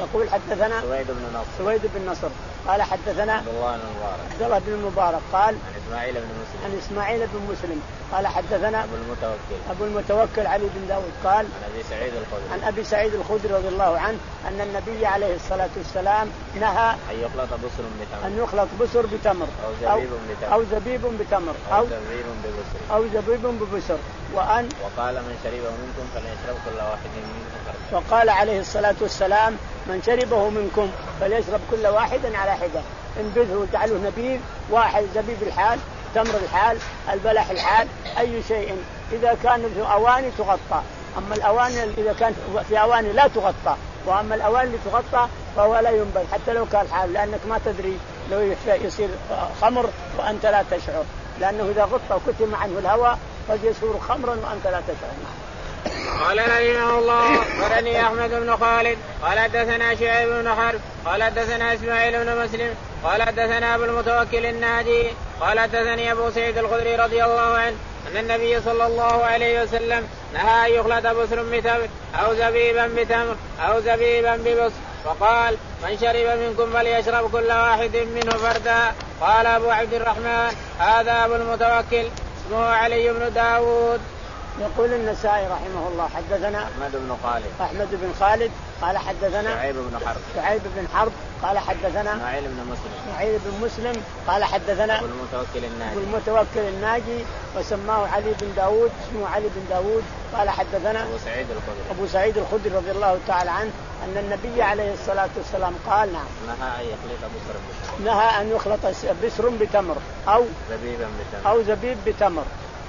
يقول حدثنا سويد بن نصر سويد بن نصر قال حدثنا عبد الله بن المبارك عبد الله بن المبارك قال عن إسماعيل بن مسلم عن إسماعيل بن مسلم قال حدثنا أبو المتوكل أبو المتوكل علي بن داود قال عن أبي سعيد الخدري عن أبي سعيد الخدري رضي الله عنه أن النبي عليه الصلاة والسلام نهى أن يخلط بصر بتمر أن يخلط بصر بتمر أو زبيب بتمر أو زبيب بتمر أو أو زبيب ببصر أو زبيب ببصر وأن وقال من شرب منكم فليشرب كل واحد منكم فردا. وقال عليه الصلاة والسلام من شربه منكم فليشرب كل واحد على حدة انبذه وجعله نبيذ واحد زبيب الحال تمر الحال البلح الحال أي شيء إذا كان في أواني تغطى أما الأواني إذا كانت في أواني لا تغطى وأما الأواني اللي تغطى فهو لا ينبذ حتى لو كان حال لأنك ما تدري لو يصير خمر وأنت لا تشعر لأنه إذا غطى وكتم عنه الهواء قد يصير خمرا وأنت لا تشعر. قال رحمه الله قرني أحمد بن خالد قال حدثنا شعيب بن حرب قال حدثنا إسماعيل بن مسلم قال حدثنا أبو المتوكل الناجي قال حدثني أبو سعيد الخدري رضي الله عنه أن النبي صلى الله عليه وسلم نهى أن يخلط بصر بتمر أو زبيبا بتمر أو زبيبا ببصر وقال من شرب منكم فليشرب كل واحد منه فردا. قال أبو عبد الرحمن هذا أبو المتوكل اسمه علي بن داود. يقول النسائي رحمه الله حدثنا أحمد بن خالد أحمد بن خالد قال حدثنا شعيب بن حرب شعيب بن حرب قال حدثنا إسماعيل بن مسلم إسماعيل بن مسلم قال حدثنا أبو المتوكل الناجي أبو المتوكل الناجي وسماه علي بن داود اسمه علي بن داود قال حدثنا أبو سعيد الخدري أبو سعيد الخدري رضي الله تعالى عنه أن النبي عليه الصلاة والسلام قال نعم نهى أن يخلط بصر بتمر نهى أن يخلط بسر بتمر أو زبيبا بتمر أو زبيب بتمر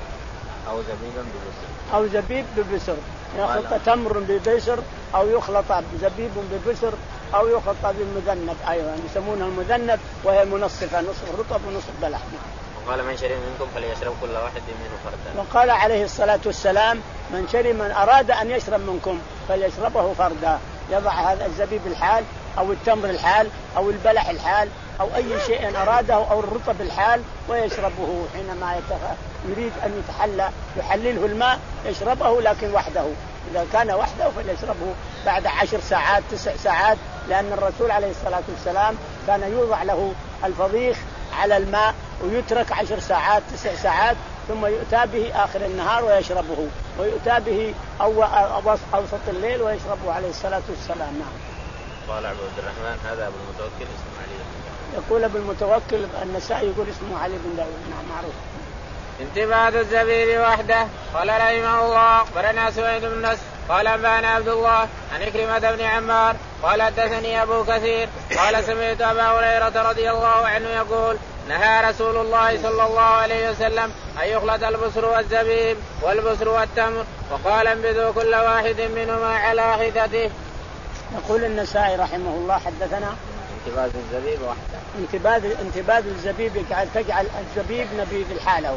أو زبيبا ببصر أو زبيب ببسر يخلط تمر ببسر أو يخلط زبيب ببسر أو يخلط بالمذنب أيضا يسمونها المذنب وهي منصفة نصف رطب ونصف بلح. وقال من شرب منكم فليشرب كل واحد منه فردا. وقال عليه الصلاة والسلام من شرب من أراد أن يشرب منكم فليشربه فردا يضع هذا الزبيب الحال أو التمر الحال أو البلح الحال أو أي شيء أراده أو الرطب الحال ويشربه حينما يريد أن يتحلى يحلله الماء يشربه لكن وحده. إذا كان وحده فليشربه بعد عشر ساعات تسع ساعات لأن الرسول عليه الصلاة والسلام كان يوضع له الفضيخ على الماء ويترك عشر ساعات تسع ساعات ثم يؤتى به آخر النهار ويشربه ويؤتى به أو أوسط الليل ويشربه عليه الصلاة والسلام. نعم. قال أبو عبد الرحمن هذا أبو المتوكل اسمه علي بن داود. يقول أبو المتوكل النسائي يقول اسمه علي بن داود. نعم معروف. انتباه الزبيب وحده. قال رحمه الله قرنا سويد بن نصر قال أنبانا عبد الله عن إكرمة بن عمار قال حدثني أبو كثير قال سمعت أبا هريرة رضي الله عنه يقول نهى رسول الله صلى الله عليه وسلم أن يخلط البصر والزبيب والبصر والتمر وقال انبذوا كل واحد منهما على حدته. يقول النسائي رحمه الله حدثنا انتباذ الزبيب وحده. انتباذ انتباذ الزبيب يجعل تجعل الزبيب نبيذ الحاله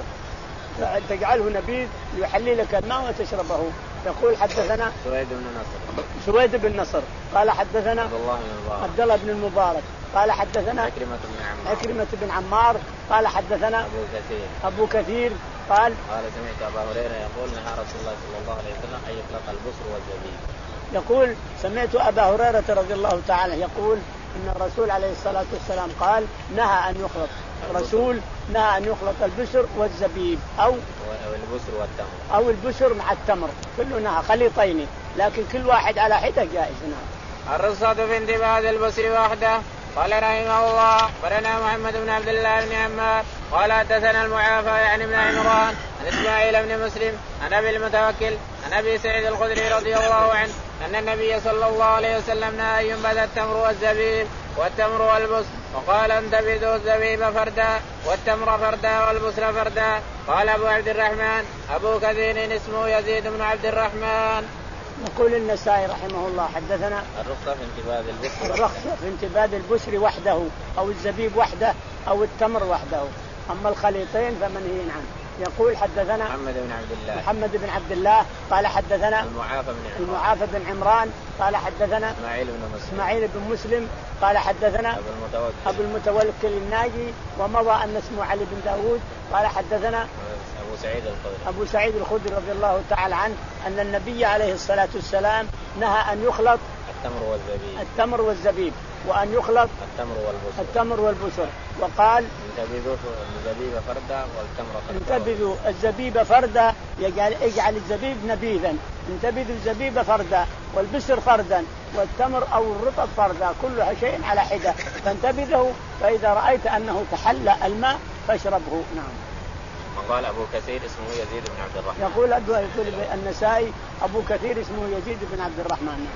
تجعله نبيذ يحلي لك الماء وتشربه. يقول حدثنا سويد بن نصر سويد بن نصر قال حدثنا عبد الله بن المبارك عبد الله بن المبارك قال حدثنا إكرمة بن عمار إكرمة بن عمار قال حدثنا أبو كثير أبو كثير قال قال سمعت أبا هريرة يقول نهى رسول الله صلى الله عليه وسلم أن يخلط البصر والزبيب. يقول سمعت أبا هريرة رضي الله تعالى يقول إن الرسول عليه الصلاة والسلام قال نهى أن يخلط الرسول نهى أن يخلط البسر والزبيب أو البسر والتمر أو البسر مع التمر كله نهى خليطين لكن كل واحد على حدة جائز. نهى. الرصة في انتباه البصر وحده. قال رحمه الله قرنا محمد بن عبد الله بن عمار قال حدثنا المعافى يعني ابن عمران عن إسماعيل بن مسلم عن أبي المتوكل عن أبي سعيد الخدري رضي الله عنه أن النبي صلى الله عليه وسلم نهى أن ينبذ التمر والزبيب والتمر والبصر وقال انتبذوا الزبيب فردا والتمر فردا والبصر فردا. قال أبو عبد الرحمن أبو كثير اسمه يزيد بن عبد الرحمن. يقول النسائي رحمه الله حدثنا الرخصة في انتباه البصر الرخصة في انتباه البصر وحده أو الزبيب وحده أو التمر وحده أما الخليطين فمنهي عنه. يقول حدثنا محمد بن عبد الله محمد بن عبد الله قال حدثنا المعافى بن عمران المعافى بن عمران قال حدثنا إسماعيل بن مسلم إسماعيل بن مسلم قال حدثنا أبو المتوكل أبو المتوكل الناجي ومضى أن اسمه علي بن داود قال حدثنا أبو سعيد الخدري أبو سعيد الخدري رضي الله تعالى عنه أن النبي عليه الصلاة والسلام نهى أن يخلط التمر والزبيب التمر والزبيب وأن يخلط التمر والبصر التمر والبصر. وقال انتبذوا الزبيب فردا والتمر فردا. انتبذوا الزبيب فردا يجعل اجعل الزبيب نبيذا. انتبذوا الزبيب فردا والبصر فردا والتمر أو الرطب فردا كلها شيء على حدة. فانتبذه فإذا رأيت أنه تحلى الماء فاشربه. نعم. وقال أبو كثير اسمه يزيد بن عبد الرحمن. يقول يقول النسائي أبو كثير اسمه يزيد بن عبد الرحمن.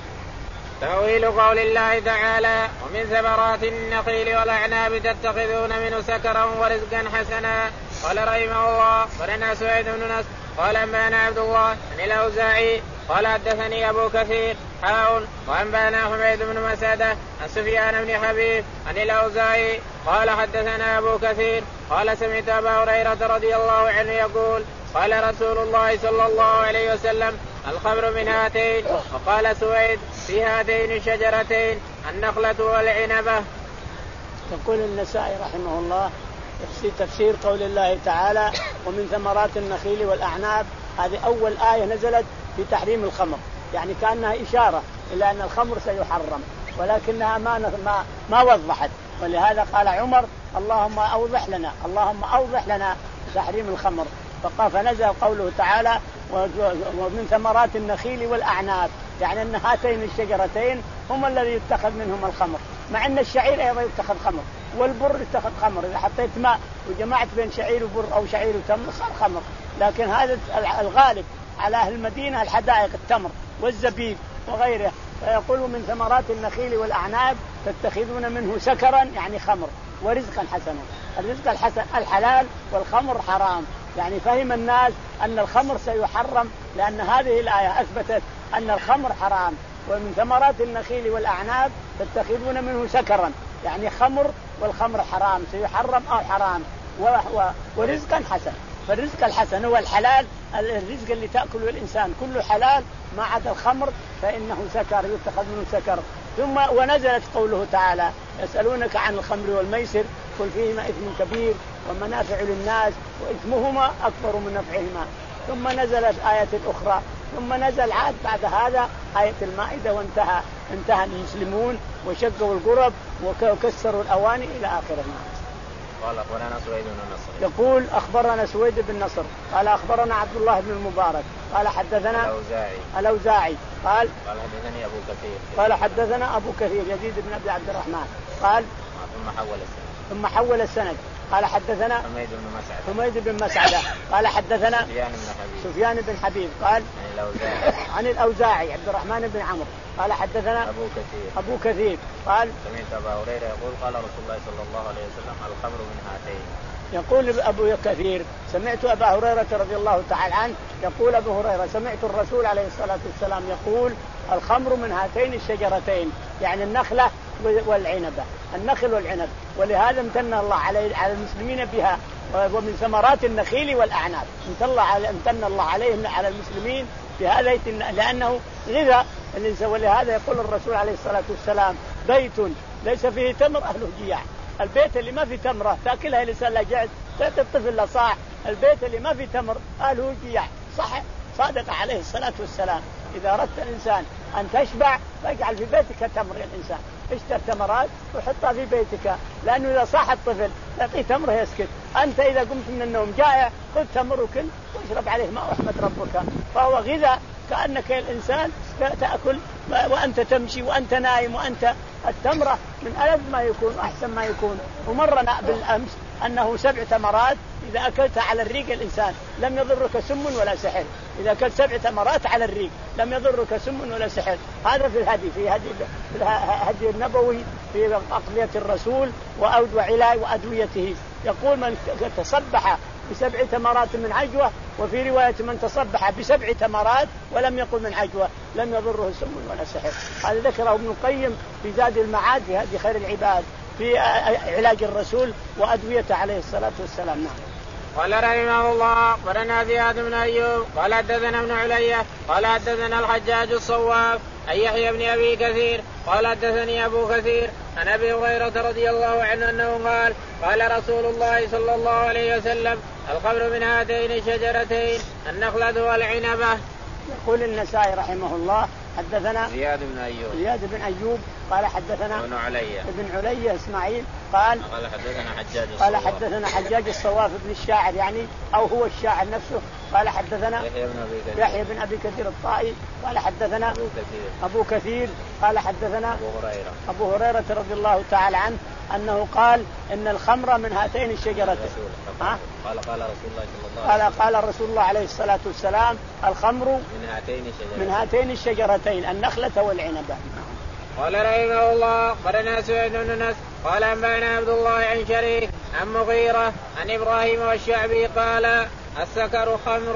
تأويل قول الله تعالى ومن ثمرات النخيل والأعناب تتخذون منه سكرا ورزقا حسنا. قال رحمه الله ولنا سعيد بن نصر قال أنبانا عبد الله عن الأوزاعي قال حدثني أبو كثير حاء وأنبانا حميد بن مسعدة عن سفيان بن حبيب عن الأوزاعي قال حدثنا أبو كثير قال سمعت أبا هريرة رضي الله عنه يقول قال رسول الله صلى الله عليه وسلم الخمر من هاتين. وقال سويد في هاتين الشجرتين النخلة والعنبة. يقول النسائي رحمه الله في تفسير قول الله تعالى ومن ثمرات النخيل والأعناب. هذه أول آية نزلت في تحريم الخمر يعني كأنها إشارة إلى أن الخمر سيحرم ولكنها ما ما ما وضحت. ولهذا قال عمر اللهم أوضح لنا اللهم أوضح لنا تحريم الخمر. فقال فنزل قوله تعالى ومن ثمرات النخيل والأعناب يعني أن هاتين الشجرتين هم الذي يتخذ منهم الخمر. مع أن الشعير أيضا يتخذ خمر والبر يتخذ خمر. إذا حطيت ماء وجمعت بين شعير وبر أو شعير وتمر صار خمر. لكن هذا الغالب على أهل المدينة الحدائق التمر والزبيب وغيره. فيقول من ثمرات النخيل والأعناب تتخذون منه سكرا يعني خمر ورزقا حسنا. الرزق الحسن الحلال والخمر حرام. يعني فهم الناس أن الخمر سيحرم لأن هذه الآية أثبتت أن الخمر حرام. ومن ثمرات النخيل والأعناب تتخذون منه سكرا يعني خمر والخمر حرام سيحرم أو حرام ورزقا حسن. فالرزق الحسن هو الحلال الرزق اللي تأكله الإنسان كله حلال ما عدا الخمر فإنه سكر يتخذ منه سكر. ثم ونزلت قوله تعالى يسألونك عن الخمر والميسر قل فيهما إثم كبير ومنافع للناس وإثمهما أكبر من نفعهما. ثم نزلت آية أخرى ثم نزل عاد بعد هذا آية المائدة وانتهى انتهى المسلمون وشقوا القرب وكسروا الأواني إلى آخره. قال أخبرنا سويد بن نصر. يقول أخبرنا سويد بن نصر قال أخبرنا عبد الله بن المبارك قال حدثنا الأوزاعي الأوزاعي قال قال حدثني أبو كثير قال حدثنا أبو كثير يزيد بن عبد الرحمن قال ثم حول السند ثم حول السند قال حدثنا حميد بن مسعدة حميد بن مسعدة قال حدثنا سفيان بن حبيب سفيان بن حبيب قال عن الأوزاعي عن الأوزاعي عبد الرحمن بن عمرو قال حدثنا أبو كثير أبو كثير قال سمعت أبا هريرة يقول قال رسول الله صلى الله عليه وسلم الخمر من هاتين. يقول أبو كثير سمعت أبا هريرة رضي الله تعالى عنه يقول أبو هريرة سمعت الرسول عليه الصلاة والسلام يقول الخمر من هاتين الشجرتين يعني النخلة والعنبة النخل والعنب. ولهذا امتن الله على على المسلمين بها ومن ثمرات النخيل والأعناب امتن الله على امتن الله عليهم على المسلمين بهذا لأنه غذاء الإنسان. ولهذا يقول الرسول عليه الصلاة والسلام بيت ليس فيه تمر أهله جياع. البيت اللي ما في تمرة تأكلها الإنسان لا جعد تعطي الطفل لا صاع. البيت اللي ما في تمر أهله جياع. صح صادق عليه الصلاة والسلام. إذا أردت الإنسان أن تشبع فاجعل في بيتك تمر يا الإنسان اشتر تمرات وحطها في بيتك لأنه إذا صاح الطفل تعطيه تمر يسكت. أنت إذا قمت من النوم جائع خذ تمر وكل واشرب عليه ماء رحمة ربك فهو غذاء كأنك الإنسان تأكل وأنت تمشي وأنت نايم. وأنت التمرة من ألذ ما يكون أحسن ما يكون. ومرنا بالأمس أنه سبع تمرات إذا أكلتها على الريق الإنسان لم يضرك سم ولا سحر. إذا أكلت سبع تمرات على الريق لم يضرك سم ولا سحر. هذا في الهدي في هدي في الهدي النبوي في أقضية الرسول وعلاج وأدويته. يقول من تصبح بسبع تمرات من عجوة وفي رواية من تصبح بسبع تمرات ولم يقل من عجوة لم يضره سم ولا سحر. هذا ذكره ابن القيم في زاد المعاد في هدي خير العباد في علاج الرسول وأدويته عليه الصلاة والسلام. نعم. قال رحمه الله ولنا زياد بن أيوب قال حدثنا ابن علية قال حدثنا الحجاج الصواف عن يحيى بن أبي كثير قال حدثني أبو كثير عن أبي هريرة رضي الله عنه أنه قال قال رسول الله صلى الله عليه وسلم الخمر من هاتين الشجرتين النخلة والعنبة. يقول النسائي رحمه الله حدثنا زياد بن أيوب زياد بن أيوب قال حدثنا ابن علي ابن علي إسماعيل قال قال حدثنا حجاج قال حدثنا حجاج الصواف بن الشاعر يعني أو هو الشاعر نفسه قال حدثنا يحيى بن أبي كثير يحيى بن أبي كثير الطائي قال حدثنا أبو كثير أبو كثير قال حدثنا أبو هريرة أبو هريرة رضي الله تعالى عنه أنه قال إن الخمر من هاتين الشجرتين. قال قال رسول الله صلى الله عليه وسلم قال قال رسول الله عليه الصلاة والسلام الخمر من هاتين الشجرتين من هاتين الشجرتين النخلة والعنبة. قال رحمه الله قرنا سعيد بن نصر قال أنبأنا عبد الله عن شريك عن مغيرة عن إبراهيم والشعبي قال السكر خمر.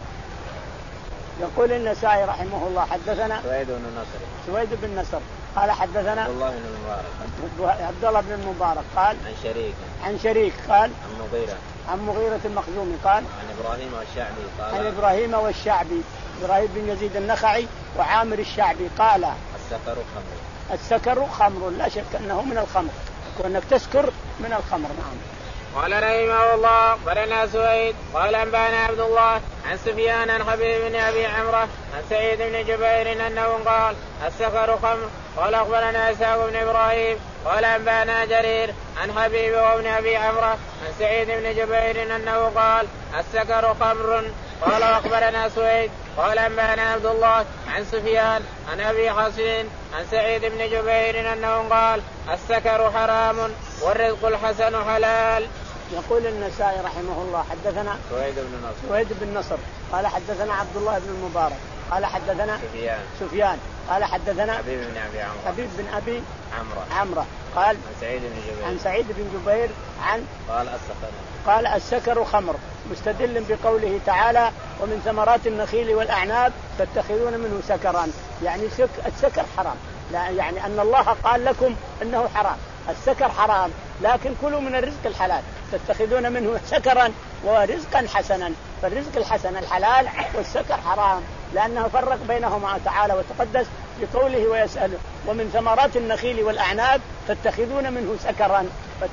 يقول النسائي رحمه الله حدثنا سويد بن نصر سويد بن نصر قال حدثنا عبد الله بن المبارك عبد الله بن المبارك قال عن شريك عن شريك قال عن مغيرة عن مغيرة المخزومي قال عن إبراهيم والشعبي قال عن إبراهيم والشعبي إبراهيم بن يزيد النخعي وعامر الشعبي قال السكر خمر. السكر خمر لا شك أنه من الخمر وأنك تسكر من الخمر. نعم. قال رحمه الله قرنا سويد قال أنبأنا عبد الله عن سفيان عن حبيب بن أبي عمرة عن سعيد بن جبير أنه قال السكر خمر. قال أخبرنا إسحاق بن إبراهيم قال أنبأنا جرير عن حبيب وابن أبي عمرة عن سعيد بن جبير أنه قال السكر خمر. قال أخبرنا سويد قال أنبأنا عبد الله عن سفيان عن أبي حصين عن سعيد بن جبير أنه قال السكر حرام والرزق الحسن حلال. يقول النسائي رحمه الله حدثنا سويد بن نصر سويد بن نصر قال حدثنا عبد الله بن المبارك قال حدثنا سفيان سفيان قال حدثنا حبيب بن أبي عمرو حبيب بن أبي عمرو عمرو قال عن سعيد بن جبير عن سعيد بن جبير عن قال السكر قال السكر خمر مستدل بقوله تعالى ومن ثمرات النخيل والأعناب تتخذون منه سكرا يعني سك السكر حرام لا يعني أن الله قال لكم أنه حرام السكر حرام لكن كلوا من الرزق الحلال تتخذون منه سكرا ورزقا حسنا فالرزق الحسن الحلال والسكر حرام لأنه فرق بينهما تعالى وتقدس بقوله ويسأله ومن ثمرات النخيل والأعناب تتخذون منه سكرا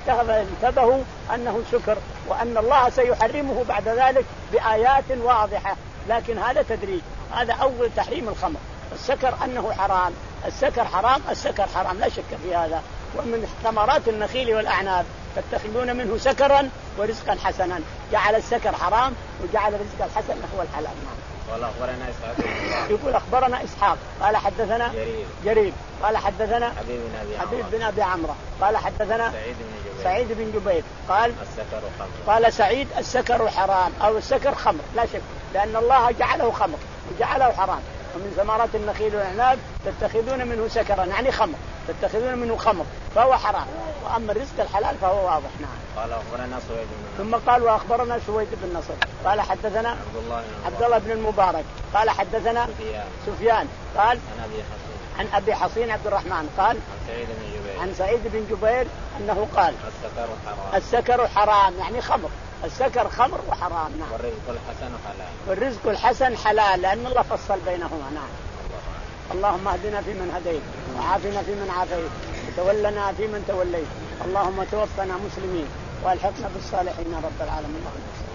فانتبهوا أنه سكر وأن الله سيحرمه بعد ذلك بآيات واضحة لكن هذا تدريج هذا أول تحريم الخمر السكر أنه حرام السكر حرام السكر حرام لا شك في هذا ومن ثمرات النخيل والأعناب تتخذون منه سكرا ورزقا حسنا جعل السكر حرام وجعل الرزق الحسن هو الحلال. قال أخبرنا إسحاق يقول أخبرنا إسحاق قال حدثنا جرير جرير قال حدثنا حبيب بن أبي عمرو حبيب بن أبي عمرو قال حدثنا سعيد بن جبير سعيد بن جبير قال السكر خمر قال سعيد السكر حرام أو السكر خمر لا شك لأن الله جعله خمر وجعله حرام ومن ثمرات النخيل والعناب تتخذون منه سكرا يعني خمر تتخذون منه خمر فهو حرام وأما الرزق الحلال فهو واضح. نعم. قال أخبرنا سويد بن ثم قال وأخبرنا سويد بن نصر قال حدثنا عبد الله عبد الله بن المبارك قال حدثنا سفيان سفيان قال عن أبي حصين عن أبي حصين عبد الرحمن قال عن سعيد بن جبير عن سعيد بن جبير أنه قال السكر حرام السكر حرام يعني خمر السكر خمر وحرام. نعم. والرزق الحسن حلال والرزق الحسن حلال لأن الله فصل بينهما. نعم. اللهم اهدنا فيمن هديت وعافنا فيمن عافيت وتولنا فيمن توليت اللهم توفنا مسلمين والحقنا بالصالحين رب العالمين.